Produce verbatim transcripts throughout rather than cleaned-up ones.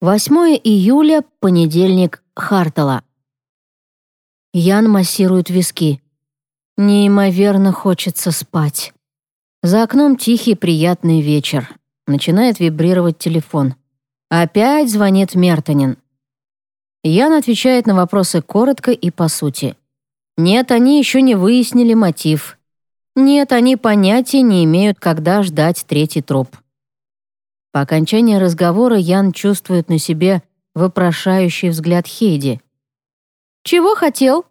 восьмое июля, понедельник, Хартала. Ян массирует виски. Неимоверно хочется спать. За окном тихий приятный вечер. Начинает вибрировать телефон. Опять звонит Мертонин. Ян отвечает на вопросы коротко и по сути. Нет, они еще не выяснили мотив. Нет, они понятия не имеют, когда ждать третий труп. По окончании разговора Ян чувствует на себе вопрошающий взгляд Хейди. «Чего хотел?»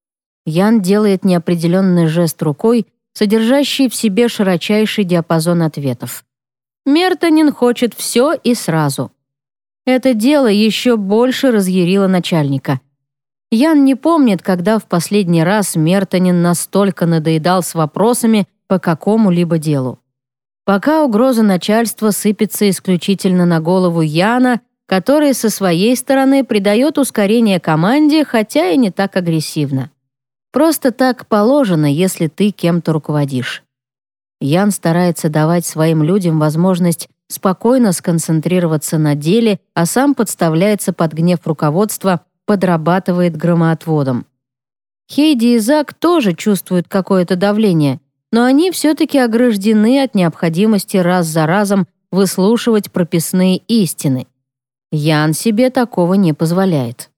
Ян делает неопределенный жест рукой, содержащий в себе широчайший диапазон ответов. Мертонин хочет все и сразу. Это дело еще больше разъярило начальника. Ян не помнит, когда в последний раз Мертонин настолько надоедал с вопросами по какому-либо делу. Пока угроза начальства сыпется исключительно на голову Яна, который со своей стороны придает ускорение команде, хотя и не так агрессивно. Просто так положено, если ты кем-то руководишь. Ян старается давать своим людям возможность спокойно сконцентрироваться на деле, а сам подставляется под гнев руководства, подрабатывает громоотводом. Хейди и Зак тоже чувствуют какое-то давление, но они все-таки ограждены от необходимости раз за разом выслушивать прописные истины. Ян себе такого не позволяет.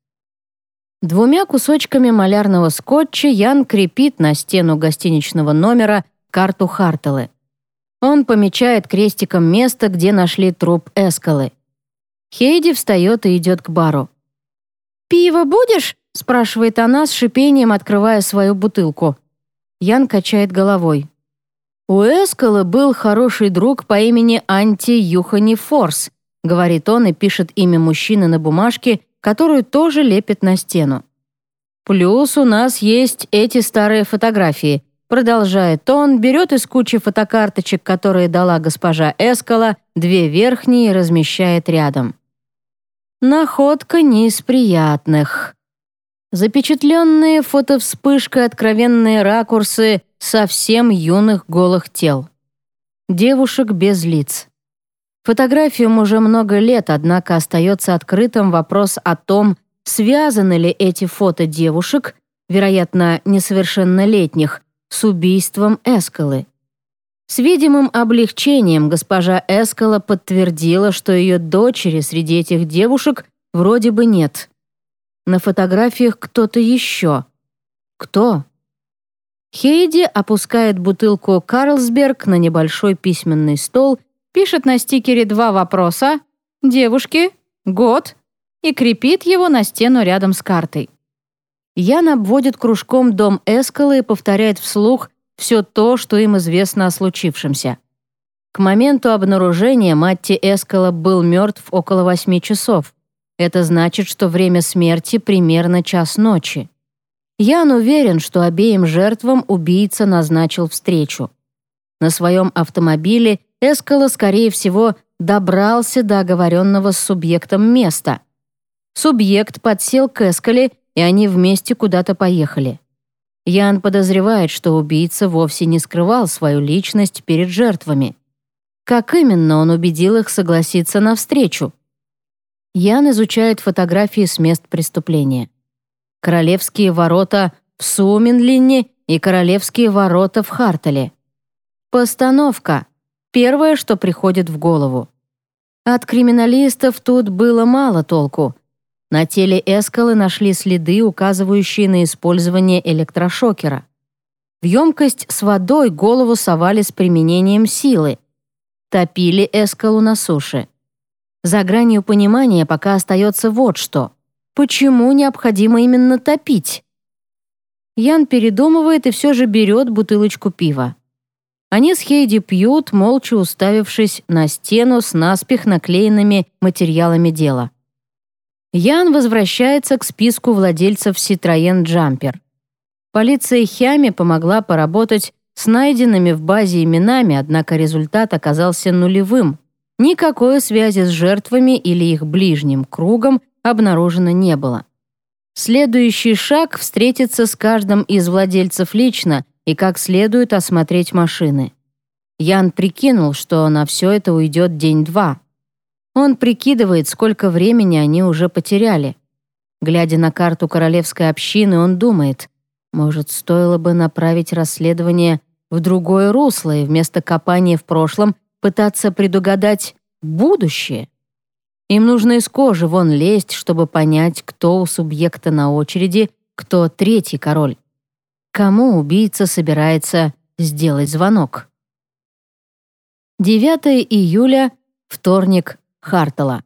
Двумя кусочками малярного скотча Ян крепит на стену гостиничного номера карту Харталы. Он помечает крестиком место, где нашли труп Эскалы. Хейди встает и идет к бару. «Пиво будешь?» — спрашивает она с шипением, открывая свою бутылку. Ян качает головой. «У Эскалы был хороший друг по имени Анти Юхани Форс», — говорит он и пишет имя мужчины на бумажке, которую тоже лепит на стену. «Плюс у нас есть эти старые фотографии», — продолжает он, берет из кучи фотокарточек, которые дала госпожа Эскала, две верхние и размещает рядом. Находка не из приятных. Запечатленные фотовспышкой откровенные ракурсы совсем юных голых тел. Девушек без лиц. Фотографиям уже много лет, однако остается открытым вопрос о том, связаны ли эти фото девушек, вероятно, несовершеннолетних, с убийством Эскалы. С видимым облегчением госпожа Эскала подтвердила, что ее дочери среди этих девушек вроде бы нет. На фотографиях кто-то еще. Кто? Хейди опускает бутылку «Карлсберг» на небольшой письменный стол, пишет на стикере два вопроса «Девушки», «Год» и крепит его на стену рядом с картой. Ян обводит кружком дом Эскалы и повторяет вслух все то, что им известно о случившемся. К моменту обнаружения Матти Эскала был мертв около восьми часов. Это значит, что время смерти примерно час ночи. Ян уверен, что обеим жертвам убийца назначил встречу. На своем автомобиле Эскала, скорее всего, добрался до оговоренного с субъектом места. Субъект подсел к Эскале, и они вместе куда-то поехали. Ян подозревает, что убийца вовсе не скрывал свою личность перед жертвами. Как именно он убедил их согласиться на встречу? Ян изучает фотографии с мест преступления. Королевские ворота в Суменлинне и Королевские ворота в Хартале. Постановка. Первое, что приходит в голову. От криминалистов тут было мало толку. На теле Эскалы нашли следы, указывающие на использование электрошокера. В емкость с водой голову совали с применением силы. Топили Эскалу на суше. За гранью понимания пока остается вот что. Почему необходимо именно топить? Ян передумывает и все же берет бутылочку пива. Они с Хейди пьют, молча уставившись на стену с наспех наклеенными материалами дела. Ян возвращается к списку владельцев Citroën Jumper. Полиция Хями помогла поработать с найденными в базе именами, однако результат оказался нулевым. Никакой связи с жертвами или их ближним кругом обнаружено не было. Следующий шаг — встретиться с каждым из владельцев лично и как следует осмотреть машины. Ян прикинул, что на все это уйдет день-два. Он прикидывает, сколько времени они уже потеряли. Глядя на карту королевской общины, он думает, может, стоило бы направить расследование в другое русло и вместо копания в прошлом пытаться предугадать будущее. Им нужно из кожи вон лезть, чтобы понять, кто у субъекта на очереди, кто третий король. Кому убийца собирается сделать звонок. девятого июля, вторник, Хартала.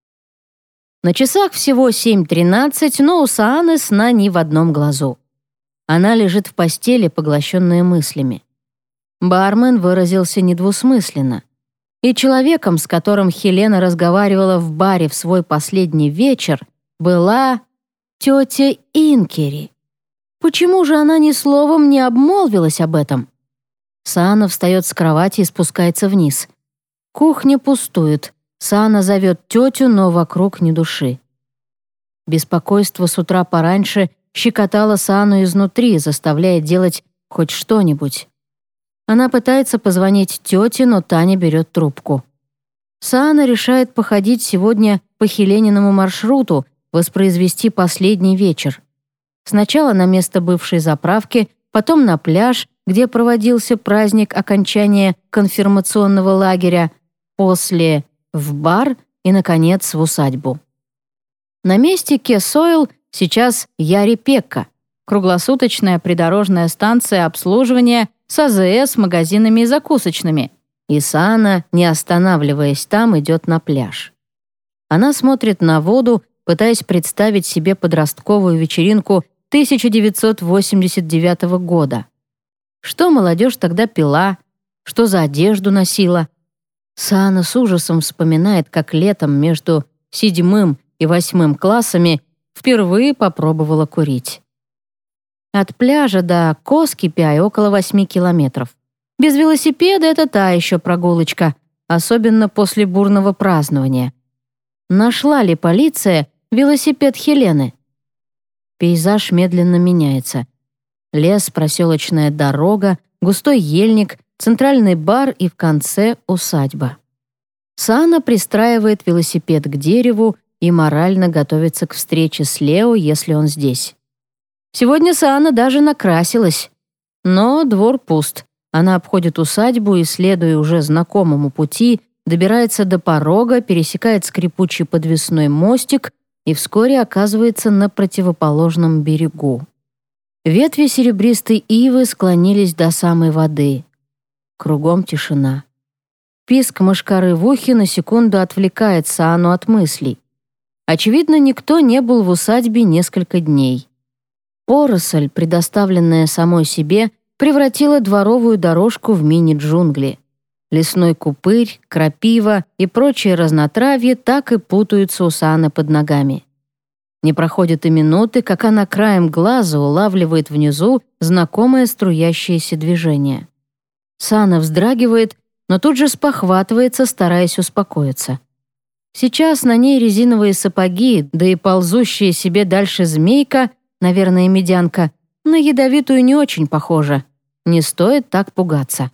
На часах всего семь тринадцать, но у Сааны сна ни в одном глазу. Она лежит в постели, поглощенная мыслями. Бармен выразился недвусмысленно. И человеком, с которым Хелена разговаривала в баре в свой последний вечер, была тетя Инкери. Почему же она ни словом не обмолвилась об этом? Саана встает с кровати и спускается вниз. Кухня пустует. Саана зовет тетю, но вокруг ни души. Беспокойство с утра пораньше щекотало Саану изнутри, заставляя делать хоть что-нибудь. Она пытается позвонить тете, но Таня берет трубку. Саана решает походить сегодня по Хелениному маршруту, воспроизвести последний вечер. Сначала на место бывшей заправки, потом на пляж, где проводился праздник окончания конфирмационного лагеря, после в бар и, наконец, в усадьбу. На месте Кесойл сейчас Яри-Пекка, круглосуточная придорожная станция обслуживания с А Зэ Эс, магазинами и закусочными. И Саана, не останавливаясь там, идет на пляж. Она смотрит на воду, пытаясь представить себе подростковую вечеринку тысяча девятьсот восемьдесят девятого года. Что молодежь тогда пила, что за одежду носила. Саана с ужасом вспоминает, как летом между седьмым и восьмым классами впервые попробовала курить. От пляжа до Коскипяй около восьми километров. Без велосипеда это та еще прогулочка, особенно после бурного празднования. Нашла ли полиция велосипед Хелены? Пейзаж медленно меняется. Лес, проселочная дорога, густой ельник, центральный бар и в конце усадьба. Саана пристраивает велосипед к дереву и морально готовится к встрече с Лео, если он здесь. Сегодня Саана даже накрасилась. Но двор пуст. Она обходит усадьбу и, следуя уже знакомому пути, добирается до порога, пересекает скрипучий подвесной мостик и вскоре оказывается на противоположном берегу. Ветви серебристой ивы склонились до самой воды. Кругом тишина. Писк мошкары в ухе на секунду отвлекает Саану от мыслей. Очевидно, никто не был в усадьбе несколько дней. Поросль, предоставленная самой себе, превратила дворовую дорожку в мини-джунгли. Лесной купырь, крапива и прочие разнотравье так и путаются у Сааны под ногами. Не проходит и минуты, как она краем глаза улавливает внизу знакомое струящееся движение. Саана вздрагивает, но тут же спохватывается, стараясь успокоиться. Сейчас на ней резиновые сапоги, да и ползущая себе дальше змейка, наверное, медянка, на ядовитую не очень похожа. Не стоит так пугаться.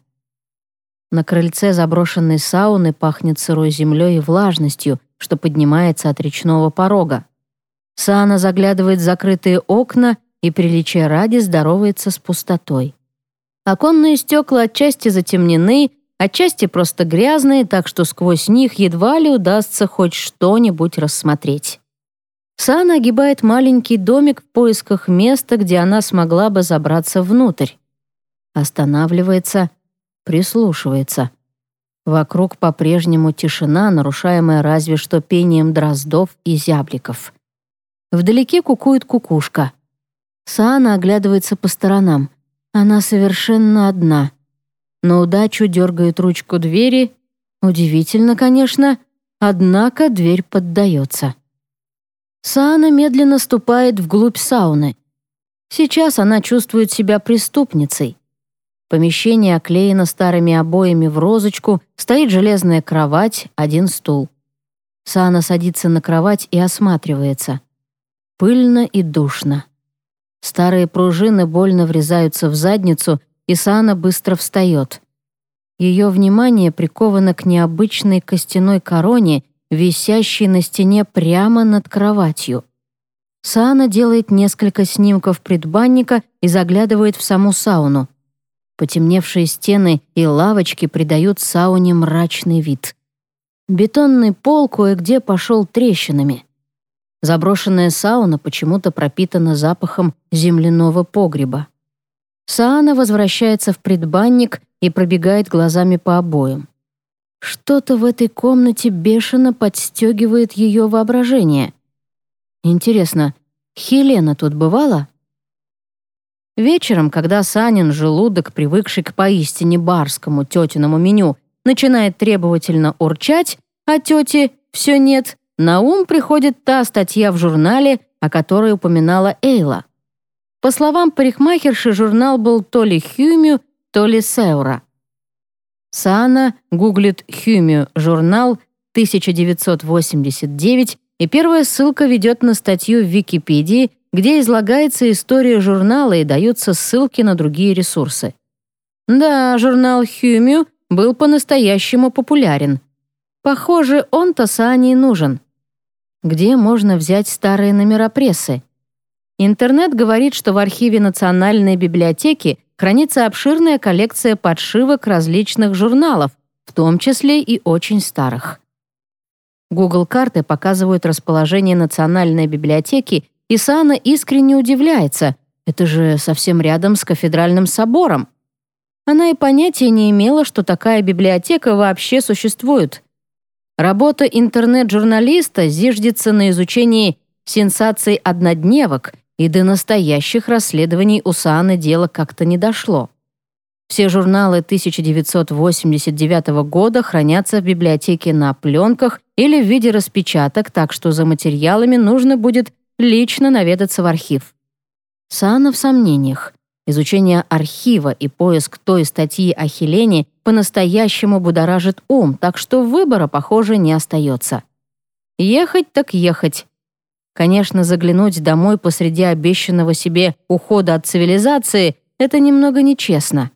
На крыльце заброшенной сауны пахнет сырой землей и влажностью, что поднимается от речного порога. Саана заглядывает в закрытые окна и, приличия ради, здоровается с пустотой. Оконные стекла отчасти затемнены, отчасти просто грязные, так что сквозь них едва ли удастся хоть что-нибудь рассмотреть. Саана огибает маленький домик в поисках места, где она смогла бы забраться внутрь. Останавливается, прислушивается. Вокруг по-прежнему тишина, нарушаемая разве что пением дроздов и зябликов. Вдалеке кукует кукушка. Саана оглядывается по сторонам. Она совершенно одна. На удачу дергает ручку двери. Удивительно, конечно, однако дверь поддается. Саана медленно ступает вглубь сауны. Сейчас она чувствует себя преступницей. Помещение оклеено старыми обоями в розочку, стоит железная кровать, один стул. Саана садится на кровать и осматривается. Пыльно и душно. Старые пружины больно врезаются в задницу, и Саана быстро встает. Ее внимание приковано к необычной костяной короне висящий на стене прямо над кроватью. Саана делает несколько снимков предбанника и заглядывает в саму сауну. Потемневшие стены и лавочки придают сауне мрачный вид. Бетонный пол кое-где пошел трещинами. Заброшенная сауна почему-то пропитана запахом земляного погреба. Саана возвращается в предбанник и пробегает глазами по обоям. Что-то в этой комнате бешено подстегивает ее воображение. Интересно, Хелена тут бывала? Вечером, когда Санин желудок, привыкший к поистине барскому тетиному меню, начинает требовательно урчать, а тети все нет, на ум приходит та статья в журнале, о которой упоминала Эйла. По словам парикмахерши, журнал был то ли Хюмю, то ли Сеура. Саана гуглит Хюмю журнал тысяча девятьсот восемьдесят девять, и первая ссылка ведет на статью в Википедии, где излагается история журнала и даются ссылки на другие ресурсы. Да, журнал Хюмю был по-настоящему популярен. Похоже, он-то Саане и нужен. Где можно взять старые номера прессы? Интернет говорит, что в архиве Национальной библиотеки хранится обширная коллекция подшивок различных журналов, в том числе и очень старых. Google карты показывают расположение Национальной библиотеки, и Саана искренне удивляется. Это же совсем рядом с кафедральным собором. Она и понятия не имела, что такая библиотека вообще существует. Работа интернет-журналиста зиждется на изучении сенсаций однодневок, и до настоящих расследований у Сааны дело как-то не дошло. Все журналы тысяча девятьсот восемьдесят девятого года хранятся в библиотеке на пленках или в виде распечаток, так что за материалами нужно будет лично наведаться в архив. Саана в сомнениях. Изучение архива и поиск той статьи о Хелене по-настоящему будоражит ум, так что выбора, похоже, не остается. Ехать так ехать. Конечно, заглянуть домой посреди обещанного себе ухода от цивилизации — это немного нечестно.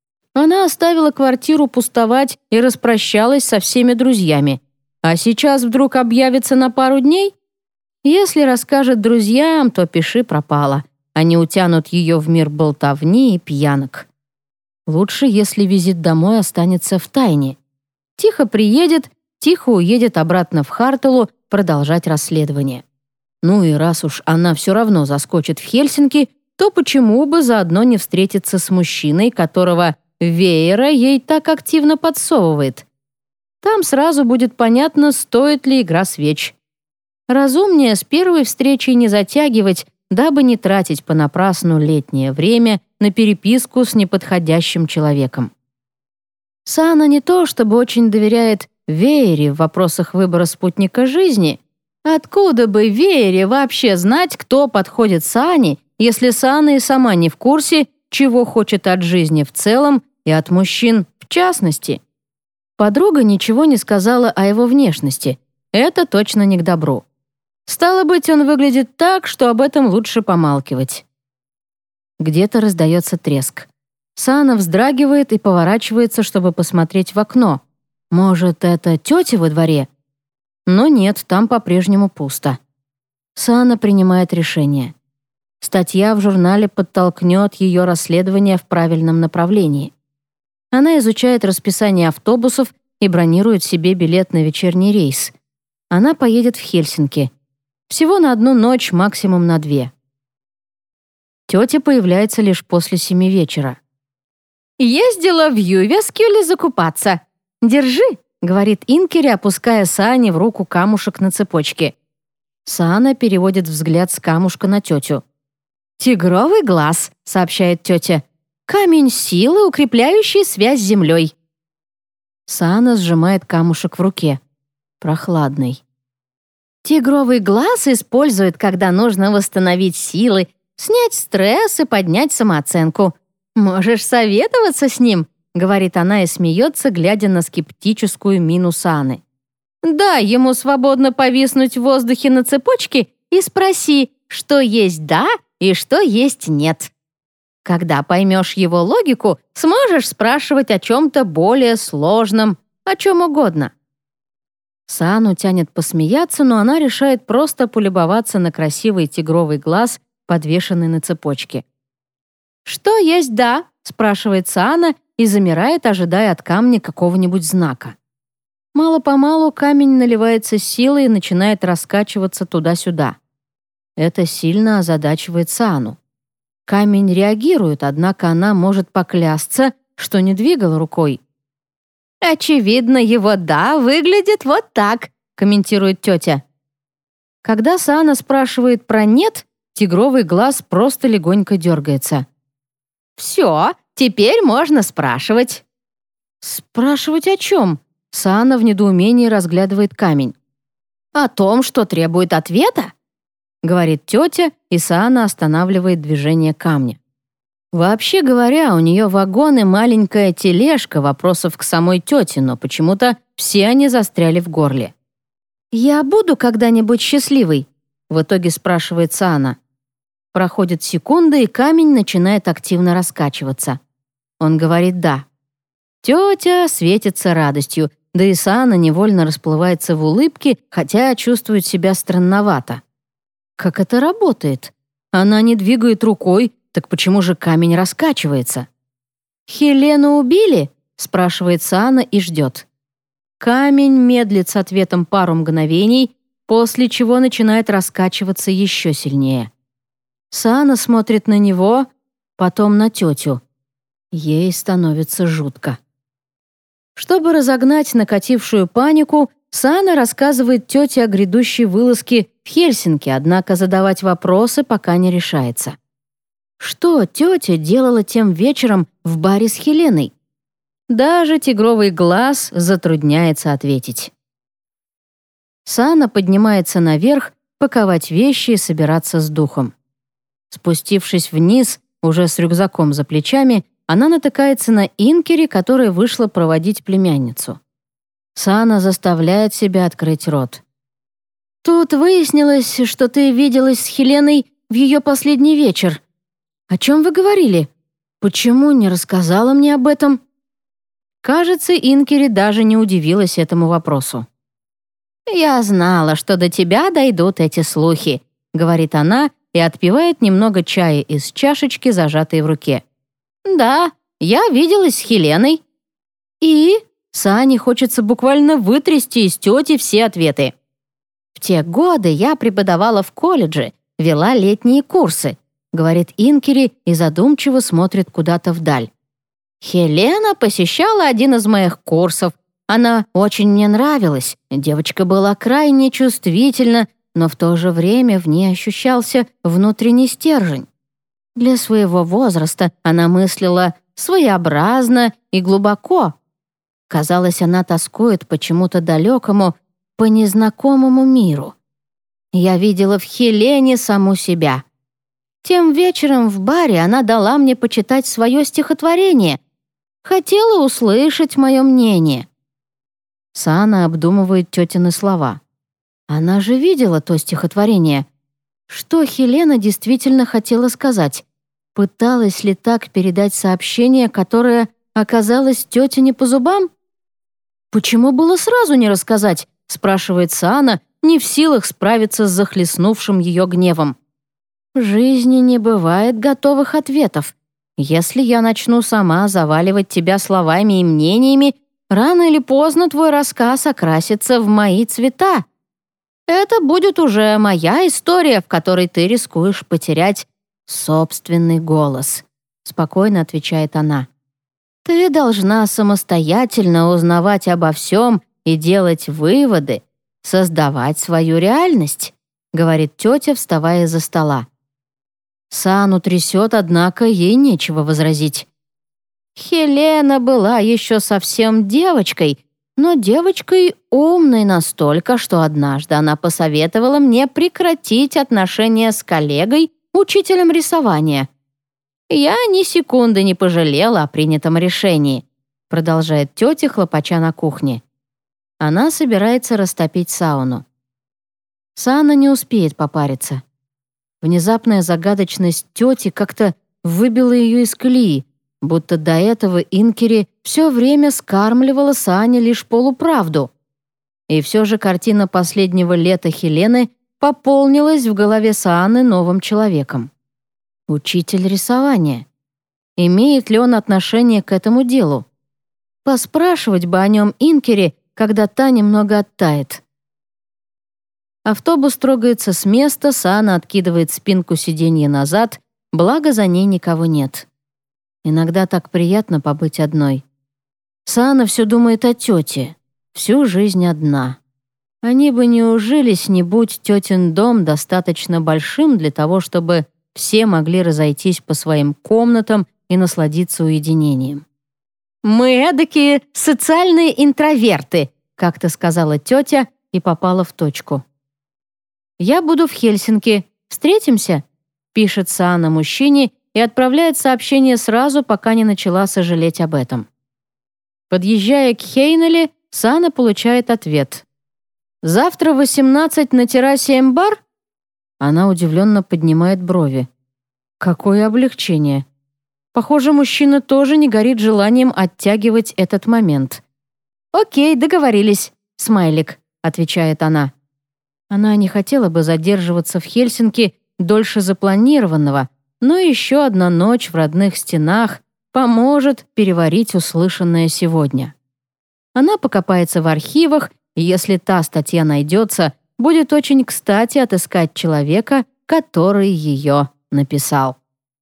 Она оставила квартиру пустовать и распрощалась со всеми друзьями. А сейчас вдруг объявится на пару дней? Если расскажет друзьям, то пиши пропало. Они утянут ее в мир болтовни и пьянок. Лучше, если визит домой останется в тайне. Тихо приедет, тихо уедет обратно в Харталу продолжать расследование. Ну и раз уж она все равно заскочит в Хельсинки, то почему бы заодно не встретиться с мужчиной, которого Веера ей так активно подсовывает? Там сразу будет понятно, стоит ли игра свеч. Разумнее с первой встречи не затягивать, дабы не тратить понапрасну летнее время на переписку с неподходящим человеком. Саана не то чтобы очень доверяет Веере в вопросах выбора спутника жизни. Откуда бы Веере вообще знать, кто подходит Саане, если Саана и сама не в курсе, чего хочет от жизни в целом и от мужчин в частности? Подруга ничего не сказала о его внешности. Это точно не к добру. Стало быть, он выглядит так, что об этом лучше помалкивать. Где-то раздается треск. Саана вздрагивает и поворачивается, чтобы посмотреть в окно. Может, это тетя во дворе? Но нет, там по-прежнему пусто. Саана принимает решение. Статья в журнале подтолкнет ее расследование в правильном направлении. Она изучает расписание автобусов и бронирует себе билет на вечерний рейс. Она поедет в Хельсинки. Всего на одну ночь, максимум на две. Тетя появляется лишь после семи вечера. «Ездила в Ювескюле закупаться. Держи», — говорит Инкери, опуская Саане в руку камушек на цепочке. Саана переводит взгляд с камушка на тетю. «Тигровый глаз», — сообщает тетя. «Камень силы, укрепляющий связь с землей». Саана сжимает камушек в руке. Прохладный. «Тигровый глаз используют, когда нужно восстановить силы, снять стресс и поднять самооценку. Можешь советоваться с ним», — говорит она и смеется, глядя на скептическую мину Сааны. «Дай ему свободно повиснуть в воздухе на цепочке и спроси, что есть «да» и что есть «нет». Когда поймешь его логику, сможешь спрашивать о чем-то более сложном, о чем угодно». Саану тянет посмеяться, но она решает просто полюбоваться на красивый тигровый глаз, подвешенный на цепочке. «Что есть да?» — спрашивает Саана и замирает, ожидая от камня какого-нибудь знака. Мало-помалу камень наливается силой и начинает раскачиваться туда-сюда. Это сильно озадачивает Саану. Камень реагирует, однако она может поклясться, что не двигала рукой. «Очевидно, его «да» выглядит вот так», — комментирует тетя. Когда Саана спрашивает про «нет», тигровый глаз просто легонько дергается. «Все, теперь можно спрашивать». «Спрашивать о чем?» Саана в недоумении разглядывает камень. «О том, что требует ответа», — говорит тетя, и Саана останавливает движение камня. Вообще говоря, у нее вагон и маленькая тележка вопросов к самой тете, но почему-то все они застряли в горле. «Я буду когда-нибудь счастливой?» — в итоге спрашивает Саана. Проходит секунда, и камень начинает активно раскачиваться. Он говорит «да». Тетя светится радостью, да и Саана невольно расплывается в улыбке, хотя чувствует себя странновато. Как это работает? Она не двигает рукой, так почему же камень раскачивается? «Хелену убили?» — спрашивает Саана и ждет. Камень медлит с ответом пару мгновений, после чего начинает раскачиваться еще сильнее. Саана смотрит на него, потом на тетю. Ей становится жутко. Чтобы разогнать накатившую панику, Саана рассказывает тете о грядущей вылазке в Хельсинки, однако задавать вопросы пока не решается. Что тетя делала тем вечером в баре с Хеленой? Даже тигровый глаз затрудняется ответить. Саана поднимается наверх, паковать вещи и собираться с духом. Спустившись вниз, уже с рюкзаком за плечами, она натыкается на Инкери, которая вышла проводить племянницу. Саана заставляет себя открыть рот. «Тут выяснилось, что ты виделась с Хеленой в ее последний вечер. О чем вы говорили? Почему не рассказала мне об этом?» Кажется, Инкери даже не удивилась этому вопросу. «Я знала, что до тебя дойдут эти слухи», — говорит она и отпивает немного чая из чашечки, зажатой в руке. «Да, я виделась с Хеленой». «И?» Саане хочется буквально вытрясти из тети все ответы. «В те годы я преподавала в колледже, вела летние курсы», говорит Инкери и задумчиво смотрит куда-то вдаль. «Хелена посещала один из моих курсов. Она очень мне нравилась. Девочка была крайне чувствительна, но в то же время в ней ощущался внутренний стержень. Для своего возраста она мыслила своеобразно и глубоко. Казалось, она тоскует по чему-то далекому, по незнакомому миру. Я видела в Хелене саму себя. Тем вечером в баре она дала мне почитать свое стихотворение. Хотела услышать мое мнение». Саана обдумывает тетины слова. Она же видела то стихотворение. Что Хелена действительно хотела сказать? Пыталась ли так передать сообщение, которое оказалось тете не по зубам? «Почему было сразу не рассказать?» — спрашивает Саана, не в силах справиться с захлестнувшим ее гневом. «В жизни не бывает готовых ответов. Если я начну сама заваливать тебя словами и мнениями, рано или поздно твой рассказ окрасится в мои цвета. Это будет уже моя история, в которой ты рискуешь потерять собственный голос», — спокойно отвечает она. «Ты должна самостоятельно узнавать обо всем и делать выводы, создавать свою реальность», — говорит тетя, вставая из-за стола. Саану трясет, однако ей нечего возразить. «Хелена была еще совсем девочкой, но девочкой умной настолько, что однажды она посоветовала мне прекратить отношения с коллегой, учителем рисования. Я ни секунды не пожалела о принятом решении», продолжает тетя, хлопача на кухне. Она собирается растопить сауну. Саана не успеет попариться. Внезапная загадочность тети как-то выбила ее из колеи, будто до этого Инкери все время скармливала Саане лишь полуправду. И все же картина последнего лета Хелены пополнилась в голове Сааны новым человеком. Учитель рисования. Имеет ли он отношение к этому делу? Поспрашивать бы о нем Инкере, когда та немного оттает. Автобус трогается с места, Саана откидывает спинку сиденья назад, благо за ней никого нет. Иногда так приятно побыть одной. Саана все думает о тете. Всю жизнь одна. Они бы не ужились, не будь тетин дом достаточно большим для того, чтобы все могли разойтись по своим комнатам и насладиться уединением. «Мы эдакие социальные интроверты», как-то сказала тетя и попала в точку. «Я буду в Хельсинки. Встретимся?» пишет Саана мужчине и отправляет сообщение сразу, пока не начала сожалеть об этом. Подъезжая к Хейнеле, Саана получает ответ. «Завтра в восемнадцать на террасе Эмбар?» Она удивленно поднимает брови. Какое облегчение. Похоже, мужчина тоже не горит желанием оттягивать этот момент. «Окей, договорились, смайлик», — отвечает она. Она не хотела бы задерживаться в Хельсинки дольше запланированного, но еще одна ночь в родных стенах поможет переварить услышанное сегодня. Она покопается в архивах, и если та статья найдется, будет очень кстати отыскать человека, который ее написал.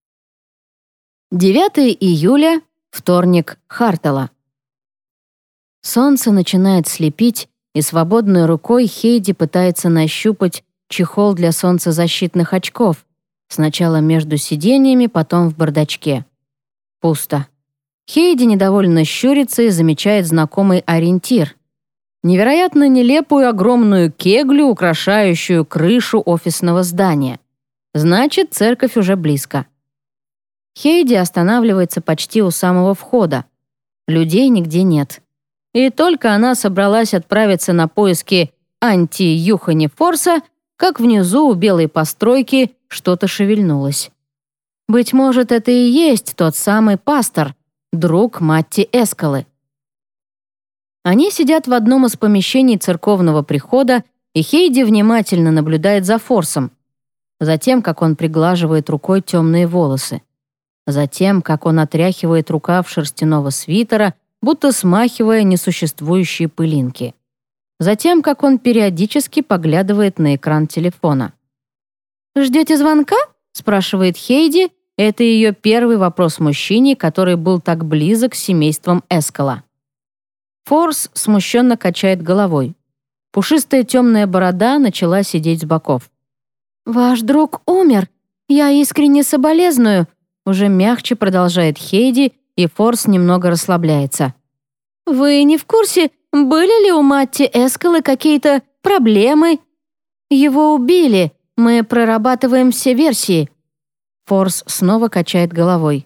девятого июля, вторник, Хартала. Солнце начинает слепить, и свободной рукой Хейди пытается нащупать чехол для солнцезащитных очков, сначала между сиденьями, потом в бардачке. Пусто. Хейди недовольно щурится и замечает знакомый ориентир. Невероятно нелепую огромную кеглю, украшающую крышу офисного здания. Значит, церковь уже близко. Хейди останавливается почти у самого входа. Людей нигде нет. И только она собралась отправиться на поиски анти-Юхани Форса, как внизу у белой постройки что-то шевельнулось. Быть может, это и есть тот самый пастор, друг Матти Эскалы. Они сидят в одном из помещений церковного прихода, и Хейди внимательно наблюдает за Форсом. Затем, как он приглаживает рукой темные волосы. Затем, как он отряхивает рукав шерстяного свитера, будто смахивая несуществующие пылинки. Затем, как он периодически поглядывает на экран телефона. «Ждете звонка?» — спрашивает Хейди. Это ее первый вопрос мужчине, который был так близок с семейством Эскала. Форс смущенно качает головой. Пушистая темная борода начала сидеть с боков. «Ваш друг умер. Я искренне соболезную», — уже мягче продолжает Хейди, и Форс немного расслабляется. «Вы не в курсе, были ли у Матти Эскалы какие-то проблемы? Его убили. Мы прорабатываем все версии». Форс снова качает головой.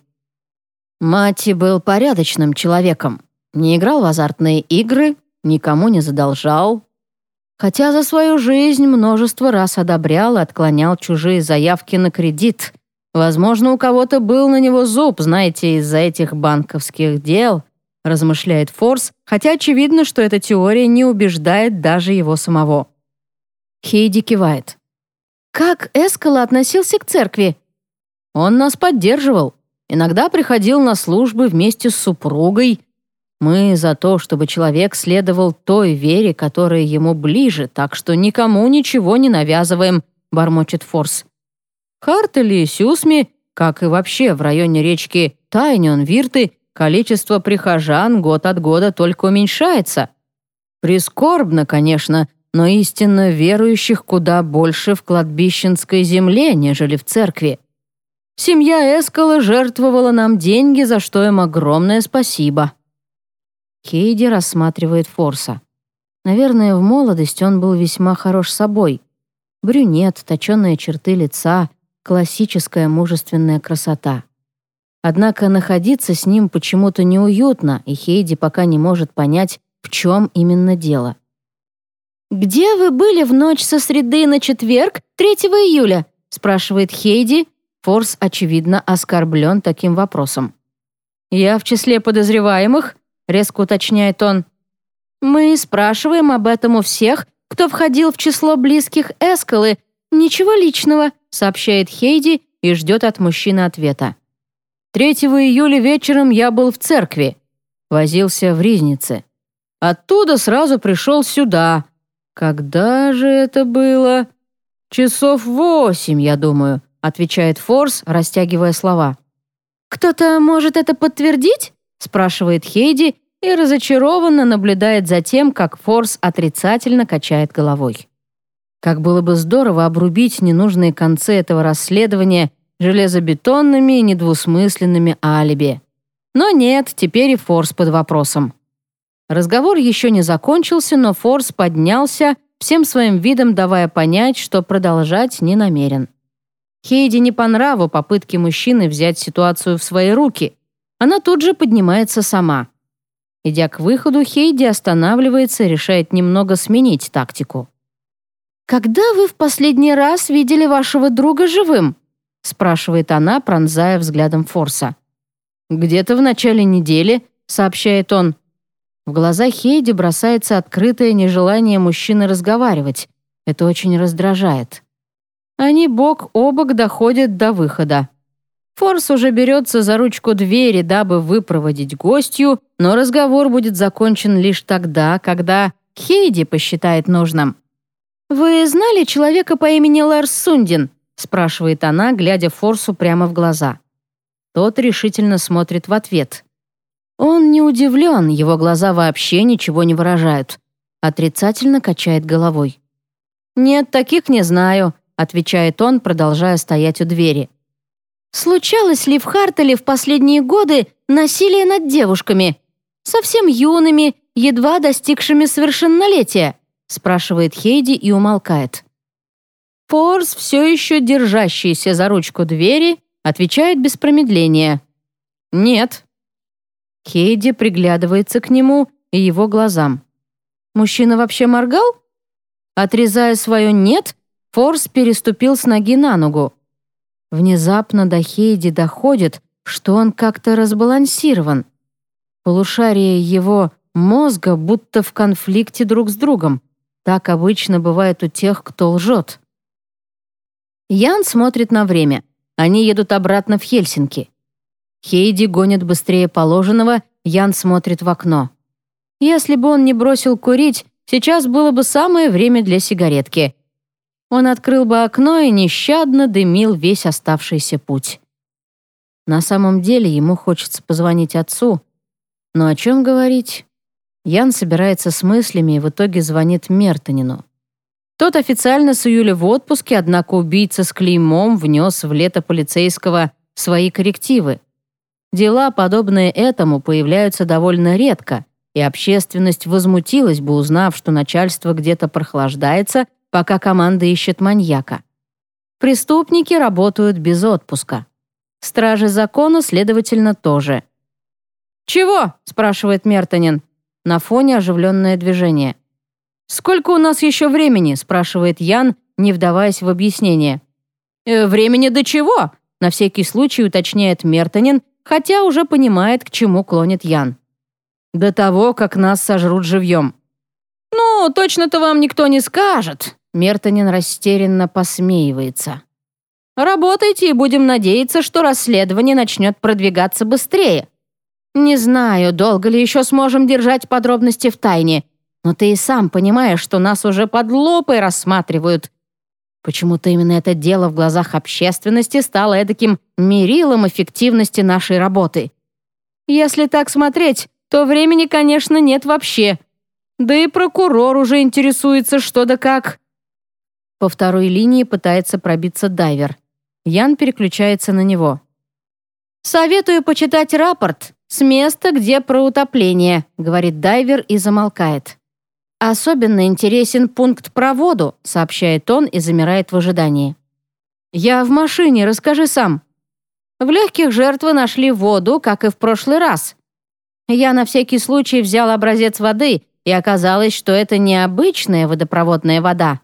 Матти был порядочным человеком. Не играл в азартные игры, никому не задолжал. Хотя за свою жизнь множество раз одобрял и отклонял чужие заявки на кредит. Возможно, у кого-то был на него зуб, знаете, из-за этих банковских дел, размышляет Форс, хотя очевидно, что эта теория не убеждает даже его самого. Хейди кивает. «Как Эскала относился к церкви?» «Он нас поддерживал. Иногда приходил на службы вместе с супругой. Мы за то, чтобы человек следовал той вере, которая ему ближе, так что никому ничего не навязываем», — бормочет Форс. Хартели и Сюсми, как и вообще в районе речки Тайнён-Вирты, количество прихожан год от года только уменьшается. Прискорбно, конечно, но истинно верующих куда больше в кладбищенской земле, нежели в церкви. Семья Эскала жертвовала нам деньги, за что им огромное спасибо». Хейди рассматривает Форса. Наверное, в молодости он был весьма хорош собой. Брюнет, точеные черты лица, классическая мужественная красота. Однако находиться с ним почему-то неуютно, и Хейди пока не может понять, в чем именно дело. «Где вы были в ночь со среды на четверг, третьего июля?» спрашивает Хейди. Форс, очевидно, оскорблен таким вопросом. «Я в числе подозреваемых?» — резко уточняет он. Мы спрашиваем об этом у всех, кто входил в число близких Эскалы. Ничего личного», — сообщает Хейди и ждет от мужчины ответа. «третьего июля вечером я был в церкви. Возился в Ризнице. Оттуда сразу пришел сюда. Когда же это было? Часов восемь, я думаю», — отвечает Форс, растягивая слова. «Кто-то может это подтвердить?» — спрашивает Хейди и разочарованно наблюдает за тем, как Форс отрицательно качает головой. Как было бы здорово обрубить ненужные концы этого расследования железобетонными и недвусмысленными алиби. Но нет, теперь и Форс под вопросом. Разговор еще не закончился, но Форс поднялся, всем своим видом давая понять, что продолжать не намерен. Хейди не по нраву попытки мужчины взять ситуацию в свои руки. Она тут же поднимается сама. Идя к выходу, Хейди останавливается и решает немного сменить тактику. «Когда вы в последний раз видели вашего друга живым?» — спрашивает она, пронзая взглядом Форса. «Где-то в начале недели», — сообщает он. В глаза Хейди бросается открытое нежелание мужчины разговаривать. Это очень раздражает. Они бок о бок доходят до выхода. Форс уже берется за ручку двери, дабы выпроводить гостью, но разговор будет закончен лишь тогда, когда Хейди посчитает нужным. «Вы знали человека по имени Ларс Сундин?» — спрашивает она, глядя Форсу прямо в глаза. Тот решительно смотрит в ответ. Он не удивлен, его глаза вообще ничего не выражают. Отрицательно качает головой. «Нет, таких не знаю», — отвечает он, продолжая стоять у двери. «Случалось ли в Хартеле в последние годы насилие над девушками? Совсем юными, едва достигшими совершеннолетия?» — спрашивает Хейди и умолкает. Форс, все еще держащийся за ручку двери, отвечает без промедления. «Нет». Хейди приглядывается к нему и его глазам. Мужчина вообще моргал? Отрезая свое «нет», Форс переступил с ноги на ногу. Внезапно до Хейди доходит, что он как-то разбалансирован. Полушария его мозга будто в конфликте друг с другом. Так обычно бывает у тех, кто лжет. Ян смотрит на время. Они едут обратно в Хельсинки. Хейди гонит быстрее положенного, Ян смотрит в окно. Если бы он не бросил курить, сейчас было бы самое время для сигаретки. Он открыл бы окно и нещадно дымил весь оставшийся путь. На самом деле ему хочется позвонить отцу. Но о чем говорить? Ян собирается с мыслями и в итоге звонит Мертонину. Тот официально с июля в отпуске, однако убийца с клеймом внес в лето полицейского свои коррективы. Дела, подобные этому, появляются довольно редко, и общественность возмутилась бы, узнав, что начальство где-то прохлаждается, пока команда ищет маньяка. Преступники работают без отпуска. Стражи закона, следовательно, тоже. «Чего?» — спрашивает Мертонин. На фоне оживленное движение. «Сколько у нас еще времени?» — спрашивает Ян, не вдаваясь в объяснение. «Э, «Времени до чего?» — на всякий случай уточняет Мертонин, хотя уже понимает, к чему клонит Ян. «До того, как нас сожрут живьем». «Ну, точно-то вам никто не скажет», — Мертонин растерянно посмеивается. «Работайте и будем надеяться, что расследование начнет продвигаться быстрее. Не знаю, долго ли еще сможем держать подробности в тайне, но ты и сам понимаешь, что нас уже под лупой рассматривают. Почему-то именно это дело в глазах общественности стало эдаким мерилом эффективности нашей работы. Если так смотреть, то времени, конечно, нет вообще. Да и прокурор уже интересуется, что да как». По второй линии пытается пробиться дайвер. Ян переключается на него. «Советую почитать рапорт с места, где про утопление», — говорит дайвер и замолкает. «Особенно интересен пункт про воду», — сообщает он и замирает в ожидании. «Я в машине, расскажи сам». В легких жертвы нашли воду, как и в прошлый раз. Я на всякий случай взял образец воды, и оказалось, что это не обычная водопроводная вода.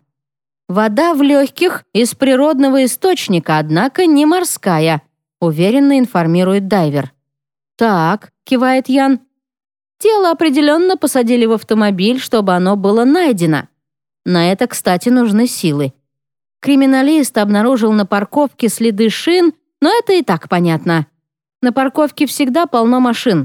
Вода в легких из природного источника, однако не морская, уверенно информирует дайвер. «Так», — кивает Ян. Тело определенно посадили в автомобиль, чтобы оно было найдено. На это, кстати, нужны силы. Криминалист обнаружил на парковке следы шин, но это и так понятно. На парковке всегда полно машин.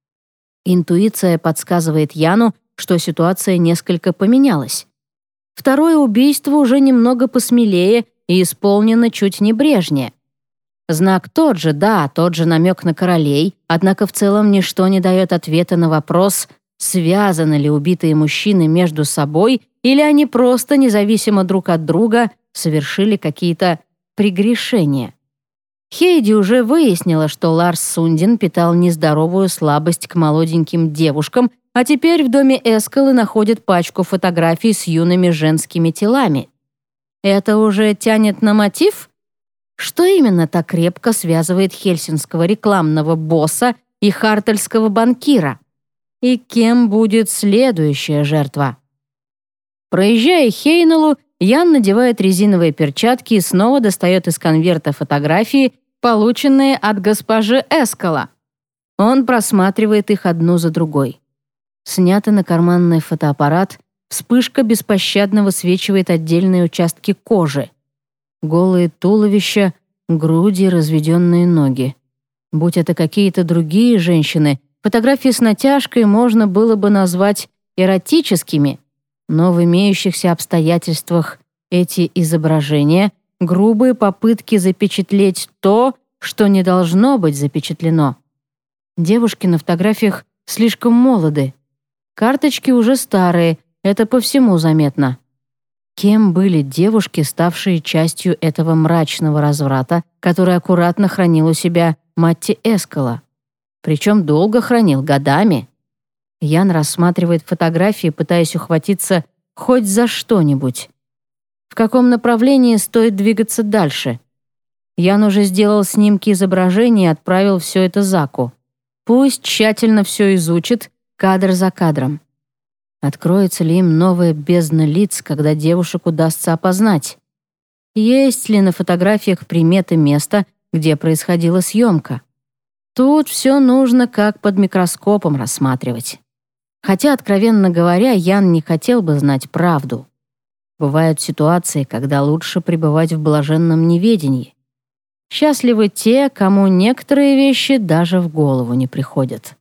Интуиция подсказывает Яну, что ситуация несколько поменялась. Второе убийство уже немного посмелее и исполнено чуть небрежнее. Знак тот же, да, тот же намек на королей, однако в целом ничто не дает ответа на вопрос, связаны ли убитые мужчины между собой или они просто, независимо друг от друга, совершили какие-то прегрешения. Хейди уже выяснила, что Ларс Сундин питал нездоровую слабость к молоденьким девушкам, а теперь в доме Эскалы находит пачку фотографий с юными женскими телами. Это уже тянет на мотив? Что именно так крепко связывает хельсинского рекламного босса и хартельского банкира? И кем будет следующая жертва? Проезжая Хейнелу, Ян надевает резиновые перчатки и снова достает из конверта фотографии, полученные от госпожи Эскала. Он просматривает их одну за другой. Снято на карманный фотоаппарат, вспышка беспощадно высвечивает отдельные участки кожи. Голые туловища, груди, разведенные ноги. Будь это какие-то другие женщины, фотографии с натяжкой можно было бы назвать эротическими, но в имеющихся обстоятельствах эти изображения — грубые попытки запечатлеть то, что не должно быть запечатлено. Девушки на фотографиях слишком молоды. Карточки уже старые, это по всему заметно. Кем были девушки, ставшие частью этого мрачного разврата, который аккуратно хранил у себя Матти Эскала? Причем долго хранил, годами. Ян рассматривает фотографии, пытаясь ухватиться хоть за что-нибудь. В каком направлении стоит двигаться дальше? Ян уже сделал снимки изображений и отправил все это Заку. Пусть тщательно все изучит, кадр за кадром. Откроется ли им новая бездна лиц, когда девушек удастся опознать? Есть ли на фотографиях приметы места, где происходила съемка? Тут все нужно как под микроскопом рассматривать. Хотя, откровенно говоря, Ян не хотел бы знать правду. Бывают ситуации, когда лучше пребывать в блаженном неведении. Счастливы те, кому некоторые вещи даже в голову не приходят.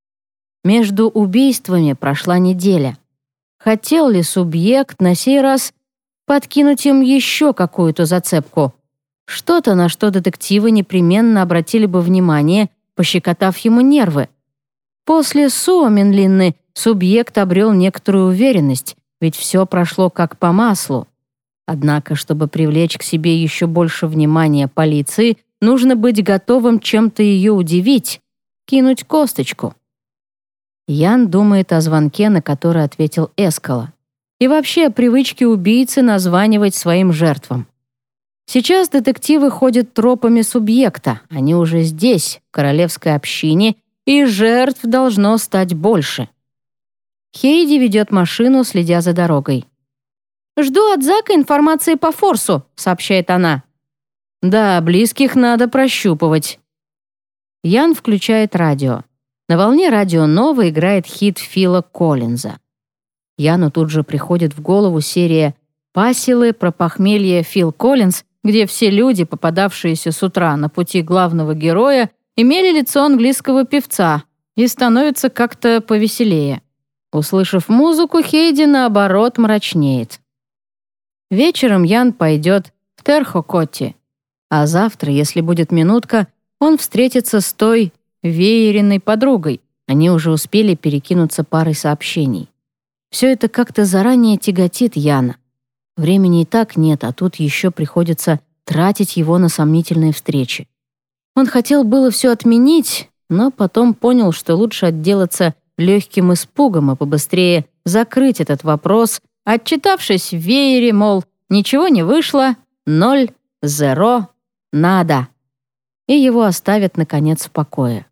Между убийствами прошла неделя. Хотел ли субъект на сей раз подкинуть им еще какую-то зацепку? Что-то, на что детективы непременно обратили бы внимание, пощекотав ему нервы. После Суоменлинны субъект обрел некоторую уверенность, ведь все прошло как по маслу. Однако, чтобы привлечь к себе еще больше внимания полиции, нужно быть готовым чем-то ее удивить, кинуть косточку. Ян думает о звонке, на который ответил Эскала, и вообще о привычке убийцы названивать своим жертвам. Сейчас детективы ходят тропами субъекта, они уже здесь, в королевской общине, и жертв должно стать больше. Хейди ведет машину, следя за дорогой. «Жду от Зака информации по форсу», — сообщает она. «Да, близких надо прощупывать». Ян включает радио. На волне радио Нова играет хит Фила Коллинза. Яну тут же приходит в голову серия «Пасилы про похмелье Фил Коллинз», где все люди, попадавшиеся с утра на пути главного героя, имели лицо английского певца и становятся как-то повеселее. Услышав музыку, Хейди, наоборот, мрачнеет. Вечером Ян пойдет в Терхокотти, а завтра, если будет минутка, он встретится с той вееренной подругой. Они уже успели перекинуться парой сообщений. Все это как-то заранее тяготит Яна. Времени и так нет, а тут еще приходится тратить его на сомнительные встречи. Он хотел было все отменить, но потом понял, что лучше отделаться легким испугом и побыстрее закрыть этот вопрос, отчитавшись в веере, мол, ничего не вышло, ноль, зеро, надо. И его оставят, наконец, в покое.